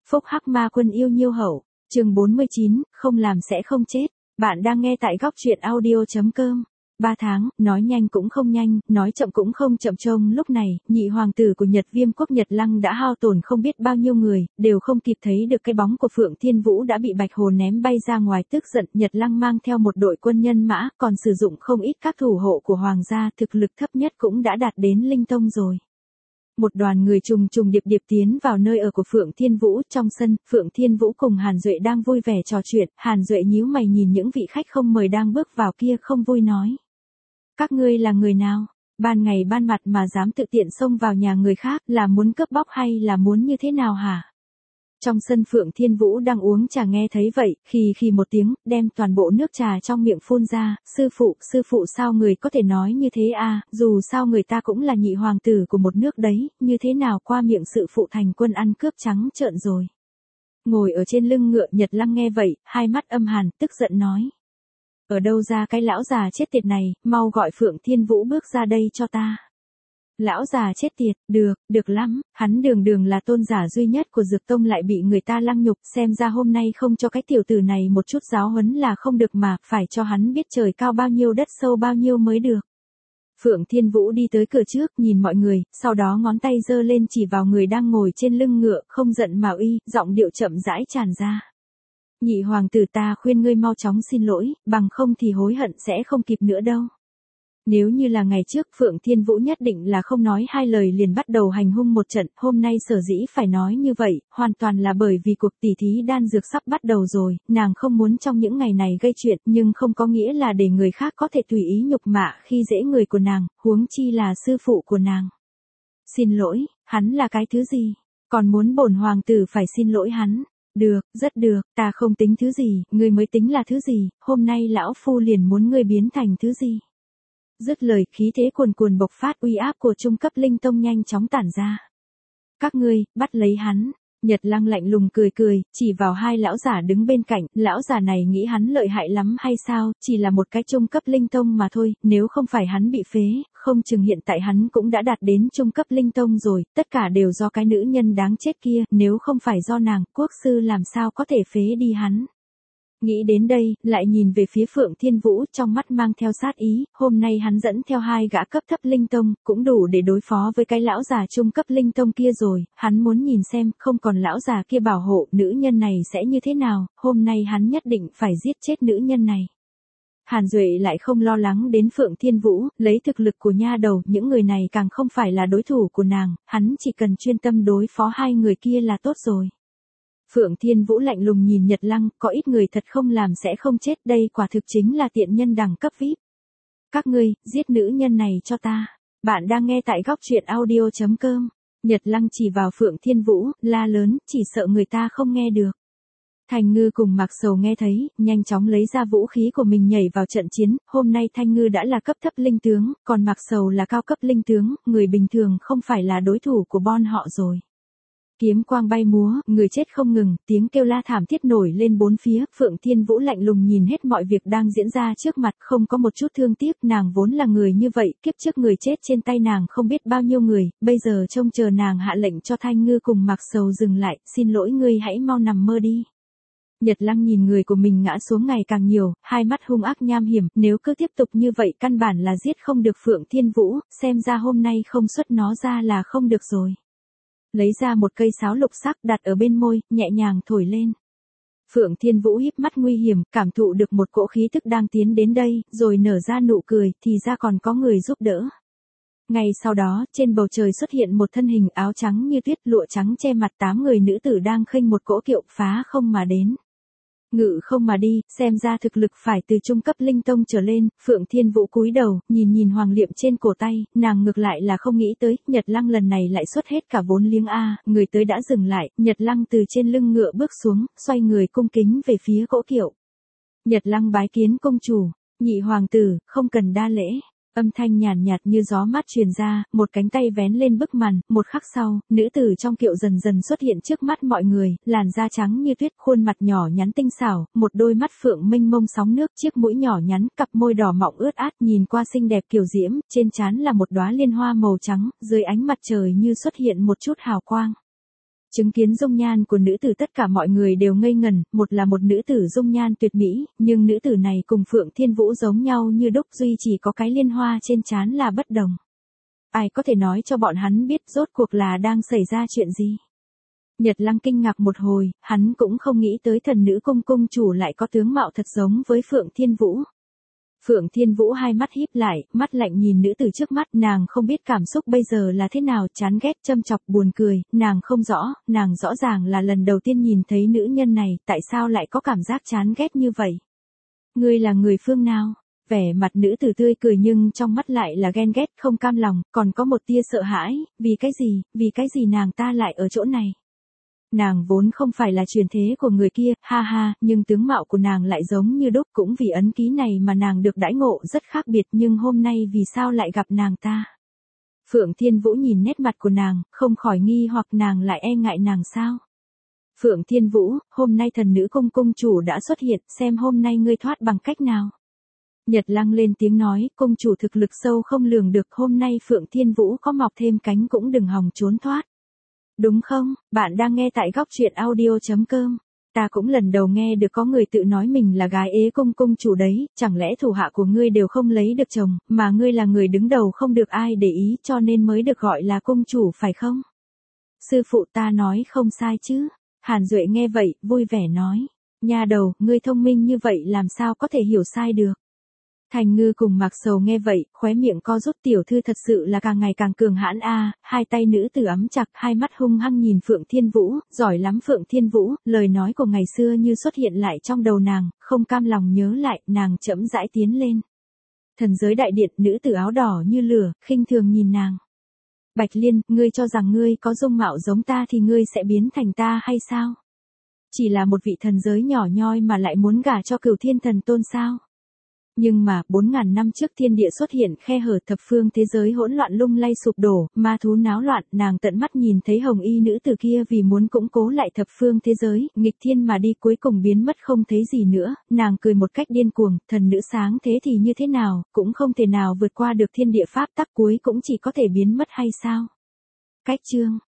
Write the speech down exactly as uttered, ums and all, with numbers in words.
Phúc Hắc Ma Quân yêu nhiêu hậu, chương bốn mươi chín, không làm sẽ không chết. Bạn đang nghe tại góc truyện audio.com. Ba tháng, nói nhanh cũng không nhanh, nói chậm cũng không chậm. Trông lúc này, nhị hoàng tử của Nhật Viêm quốc Nhật Lăng đã hao tổn không biết bao nhiêu người, đều không kịp thấy được cái bóng của Phượng Thiên Vũ đã bị Bạch Hồ ném bay ra ngoài. Tức giận, Nhật Lăng mang theo một đội quân nhân mã, còn sử dụng không ít các thủ hộ của hoàng gia, thực lực thấp nhất cũng đã đạt đến linh tông rồi. Một đoàn người trùng trùng điệp điệp tiến vào nơi ở của Phượng Thiên Vũ. Trong sân, Phượng Thiên Vũ cùng Hàn Duệ đang vui vẻ trò chuyện. Hàn Duệ nhíu mày nhìn những vị khách không mời đang bước vào kia, không vui nói: các ngươi là người nào? Ban ngày ban mặt mà dám tự tiện xông vào nhà người khác, là muốn cướp bóc hay là muốn như thế nào hả? Trong sân Phượng Thiên Vũ đang uống trà nghe thấy vậy, khì khì một tiếng, đem toàn bộ nước trà trong miệng phun ra. Sư phụ, sư phụ sao người có thể nói như thế à, dù sao người ta cũng là nhị hoàng tử của một nước đấy, như thế nào qua miệng sự phụ thành quân ăn cướp trắng trợn rồi. Ngồi ở trên lưng ngựa Nhật Lăng nghe vậy, hai mắt âm hàn, tức giận nói: ở đâu ra cái lão già chết tiệt này, mau gọi Phượng Thiên Vũ bước ra đây cho ta. Lão già chết tiệt, được, được lắm, hắn đường đường là tôn giả duy nhất của Dược Tông lại bị người ta lăng nhục, xem ra hôm nay không cho cái tiểu tử này một chút giáo huấn là không được mà, phải cho hắn biết trời cao bao nhiêu đất sâu bao nhiêu mới được. Phượng Thiên Vũ đi tới cửa trước, nhìn mọi người, sau đó ngón tay giơ lên chỉ vào người đang ngồi trên lưng ngựa, không giận mà uy, giọng điệu chậm rãi tràn ra: nhị hoàng tử, ta khuyên ngươi mau chóng xin lỗi, bằng không thì hối hận sẽ không kịp nữa đâu. Nếu như là ngày trước, Phượng Thiên Vũ nhất định là không nói hai lời liền bắt đầu hành hung một trận, hôm nay sở dĩ phải nói như vậy, hoàn toàn là bởi vì cuộc tỉ thí đan dược sắp bắt đầu rồi, nàng không muốn trong những ngày này gây chuyện, nhưng không có nghĩa là để người khác có thể tùy ý nhục mạ khi dễ người của nàng, huống chi là sư phụ của nàng. Xin lỗi, hắn là cái thứ gì? Còn muốn bổn hoàng tử phải xin lỗi hắn? Được, rất được, ta không tính thứ gì, ngươi mới tính là thứ gì, hôm nay lão phu liền muốn ngươi biến thành thứ gì. Dứt lời, khí thế cuồn cuồn bộc phát, uy áp của trung cấp linh tông nhanh chóng tản ra. Các ngươi, bắt lấy hắn. Nhật Lăng lạnh lùng cười cười, chỉ vào hai lão giả đứng bên cạnh, lão giả này nghĩ hắn lợi hại lắm hay sao, chỉ là một cái trung cấp linh tông mà thôi, nếu không phải hắn bị phế, không chừng hiện tại hắn cũng đã đạt đến trung cấp linh tông rồi, tất cả đều do cái nữ nhân đáng chết kia, nếu không phải do nàng, quốc sư làm sao có thể phế đi hắn. Nghĩ đến đây, lại nhìn về phía Phượng Thiên Vũ, trong mắt mang theo sát ý, hôm nay hắn dẫn theo hai gã cấp thấp linh tông, cũng đủ để đối phó với cái lão già trung cấp linh tông kia rồi, hắn muốn nhìn xem, không còn lão già kia bảo hộ, nữ nhân này sẽ như thế nào, hôm nay hắn nhất định phải giết chết nữ nhân này. Hàn Duệ lại không lo lắng đến Phượng Thiên Vũ, lấy thực lực của nha đầu, những người này càng không phải là đối thủ của nàng, hắn chỉ cần chuyên tâm đối phó hai người kia là tốt rồi. Phượng Thiên Vũ lạnh lùng nhìn Nhật Lăng, có ít người thật không làm sẽ không chết, đây quả thực chính là tiện nhân đẳng cấp vi ai pi. Các ngươi, giết nữ nhân này cho ta. Bạn đang nghe tại góc truyện audio.com. Nhật Lăng chỉ vào Phượng Thiên Vũ, la lớn, chỉ sợ người ta không nghe được. Thanh Ngư cùng Mạc Sầu nghe thấy, nhanh chóng lấy ra vũ khí của mình nhảy vào trận chiến, hôm nay Thanh Ngư đã là cấp thấp linh tướng, còn Mạc Sầu là cao cấp linh tướng, người bình thường không phải là đối thủ của bọn họ rồi. Kiếm quang bay múa, người chết không ngừng, tiếng kêu la thảm thiết nổi lên bốn phía, Phượng Thiên Vũ lạnh lùng nhìn hết mọi việc đang diễn ra trước mặt, không có một chút thương tiếc, nàng vốn là người như vậy, kiếp trước người chết trên tay nàng không biết bao nhiêu người, bây giờ trông chờ nàng hạ lệnh cho Thanh Ngư cùng Mạc Sầu dừng lại, xin lỗi ngươi hãy mau nằm mơ đi. Nhật Lăng nhìn người của mình ngã xuống ngày càng nhiều, hai mắt hung ác nham hiểm, nếu cứ tiếp tục như vậy căn bản là giết không được Phượng Thiên Vũ, xem ra hôm nay không xuất nó ra là không được rồi. Lấy ra một cây sáo lục sắc đặt ở bên môi, nhẹ nhàng thổi lên. Phượng Thiên Vũ híp mắt nguy hiểm, cảm thụ được một cỗ khí tức đang tiến đến đây, rồi nở ra nụ cười, thì ra còn có người giúp đỡ. Ngay sau đó, trên bầu trời xuất hiện một thân hình áo trắng như tuyết, lụa trắng che mặt, tám người nữ tử đang khênh một cỗ kiệu phá không mà đến. Ngự không mà đi, xem ra thực lực phải từ trung cấp linh tông trở lên. Phượng Thiên Vũ cúi đầu, nhìn nhìn hoàng liệm trên cổ tay, nàng ngược lại là không nghĩ tới, Nhật Lăng lần này lại xuất hết cả vốn liếng a, người tới đã dừng lại, Nhật Lăng từ trên lưng ngựa bước xuống, xoay người cung kính về phía cỗ kiệu. Nhật Lăng bái kiến công chủ, nhị hoàng tử, không cần đa lễ. Âm thanh nhàn nhạt, nhạt như gió mát truyền ra, một cánh tay vén lên bức màn, một khắc sau, nữ tử trong kiệu dần dần xuất hiện trước mắt mọi người, làn da trắng như tuyết, khuôn mặt nhỏ nhắn tinh xảo, một đôi mắt phượng mênh mông sóng nước, chiếc mũi nhỏ nhắn, cặp môi đỏ mọng ướt át, nhìn qua xinh đẹp kiều diễm, trên trán là một đóa liên hoa màu trắng, dưới ánh mặt trời như xuất hiện một chút hào quang. Chứng kiến dung nhan của nữ tử tất cả mọi người đều ngây ngẩn, một là một nữ tử dung nhan tuyệt mỹ, nhưng nữ tử này cùng Phượng Thiên Vũ giống nhau như đúc, duy chỉ có cái liên hoa trên trán là bất đồng. Ai có thể nói cho bọn hắn biết rốt cuộc là đang xảy ra chuyện gì? Nhật Lăng kinh ngạc một hồi, hắn cũng không nghĩ tới thần nữ cung cung chủ lại có tướng mạo thật giống với Phượng Thiên Vũ. Phượng Thiên Vũ hai mắt híp lại, mắt lạnh nhìn nữ tử trước mắt, nàng không biết cảm xúc bây giờ là thế nào, chán ghét, châm chọc, buồn cười, nàng không rõ, nàng rõ ràng là lần đầu tiên nhìn thấy nữ nhân này, tại sao lại có cảm giác chán ghét như vậy? Ngươi là người phương nào? Vẻ mặt nữ tử tươi cười nhưng trong mắt lại là ghen ghét, không cam lòng, còn có một tia sợ hãi, vì cái gì, vì cái gì nàng ta lại ở chỗ này? Nàng vốn không phải là truyền thế của người kia, ha ha, nhưng tướng mạo của nàng lại giống như đúc, cũng vì ấn ký này mà nàng được đãi ngộ rất khác biệt, nhưng hôm nay vì sao lại gặp nàng ta? Phượng Thiên Vũ nhìn nét mặt của nàng, không khỏi nghi hoặc nàng lại e ngại nàng sao? Phượng Thiên Vũ, hôm nay thần nữ cung cung chủ đã xuất hiện, xem hôm nay ngươi thoát bằng cách nào? Nhật Lăng lên tiếng nói, cung chủ thực lực sâu không lường được, hôm nay Phượng Thiên Vũ có mọc thêm cánh cũng đừng hòng trốn thoát. Đúng không, bạn đang nghe tại góc truyện audio.com. Ta cũng lần đầu nghe được có người tự nói mình là gái ế cung cung chủ đấy, chẳng lẽ thủ hạ của ngươi đều không lấy được chồng, mà ngươi là người đứng đầu không được ai để ý cho nên mới được gọi là cung chủ phải không? Sư phụ ta nói không sai chứ. Hàn Duệ nghe vậy, vui vẻ nói. Nha đầu, ngươi thông minh như vậy làm sao có thể hiểu sai được. Thành Ngư cùng Mạc Sầu nghe vậy, khóe miệng co rút, tiểu thư thật sự là càng ngày càng cường hãn a, hai tay nữ tử ấm chặt, hai mắt hung hăng nhìn Phượng Thiên Vũ, giỏi lắm Phượng Thiên Vũ, lời nói của ngày xưa như xuất hiện lại trong đầu nàng, không cam lòng nhớ lại, nàng chậm rãi tiến lên. Thần giới đại điện, nữ tử áo đỏ như lửa, khinh thường nhìn nàng. Bạch Liên, ngươi cho rằng ngươi có dung mạo giống ta thì ngươi sẽ biến thành ta hay sao? Chỉ là một vị thần giới nhỏ nhoi mà lại muốn gả cho Cửu Thiên Thần Tôn sao? Nhưng mà, bốn ngàn năm trước thiên địa xuất hiện khe hở, thập phương thế giới hỗn loạn lung lay sụp đổ, ma thú náo loạn, nàng tận mắt nhìn thấy hồng y nữ tử kia vì muốn củng cố lại thập phương thế giới, nghịch thiên mà đi cuối cùng biến mất không thấy gì nữa, nàng cười một cách điên cuồng, thần nữ sáng thế thì như thế nào, cũng không thể nào vượt qua được thiên địa pháp tắc, cuối cũng chỉ có thể biến mất hay sao? Cách chương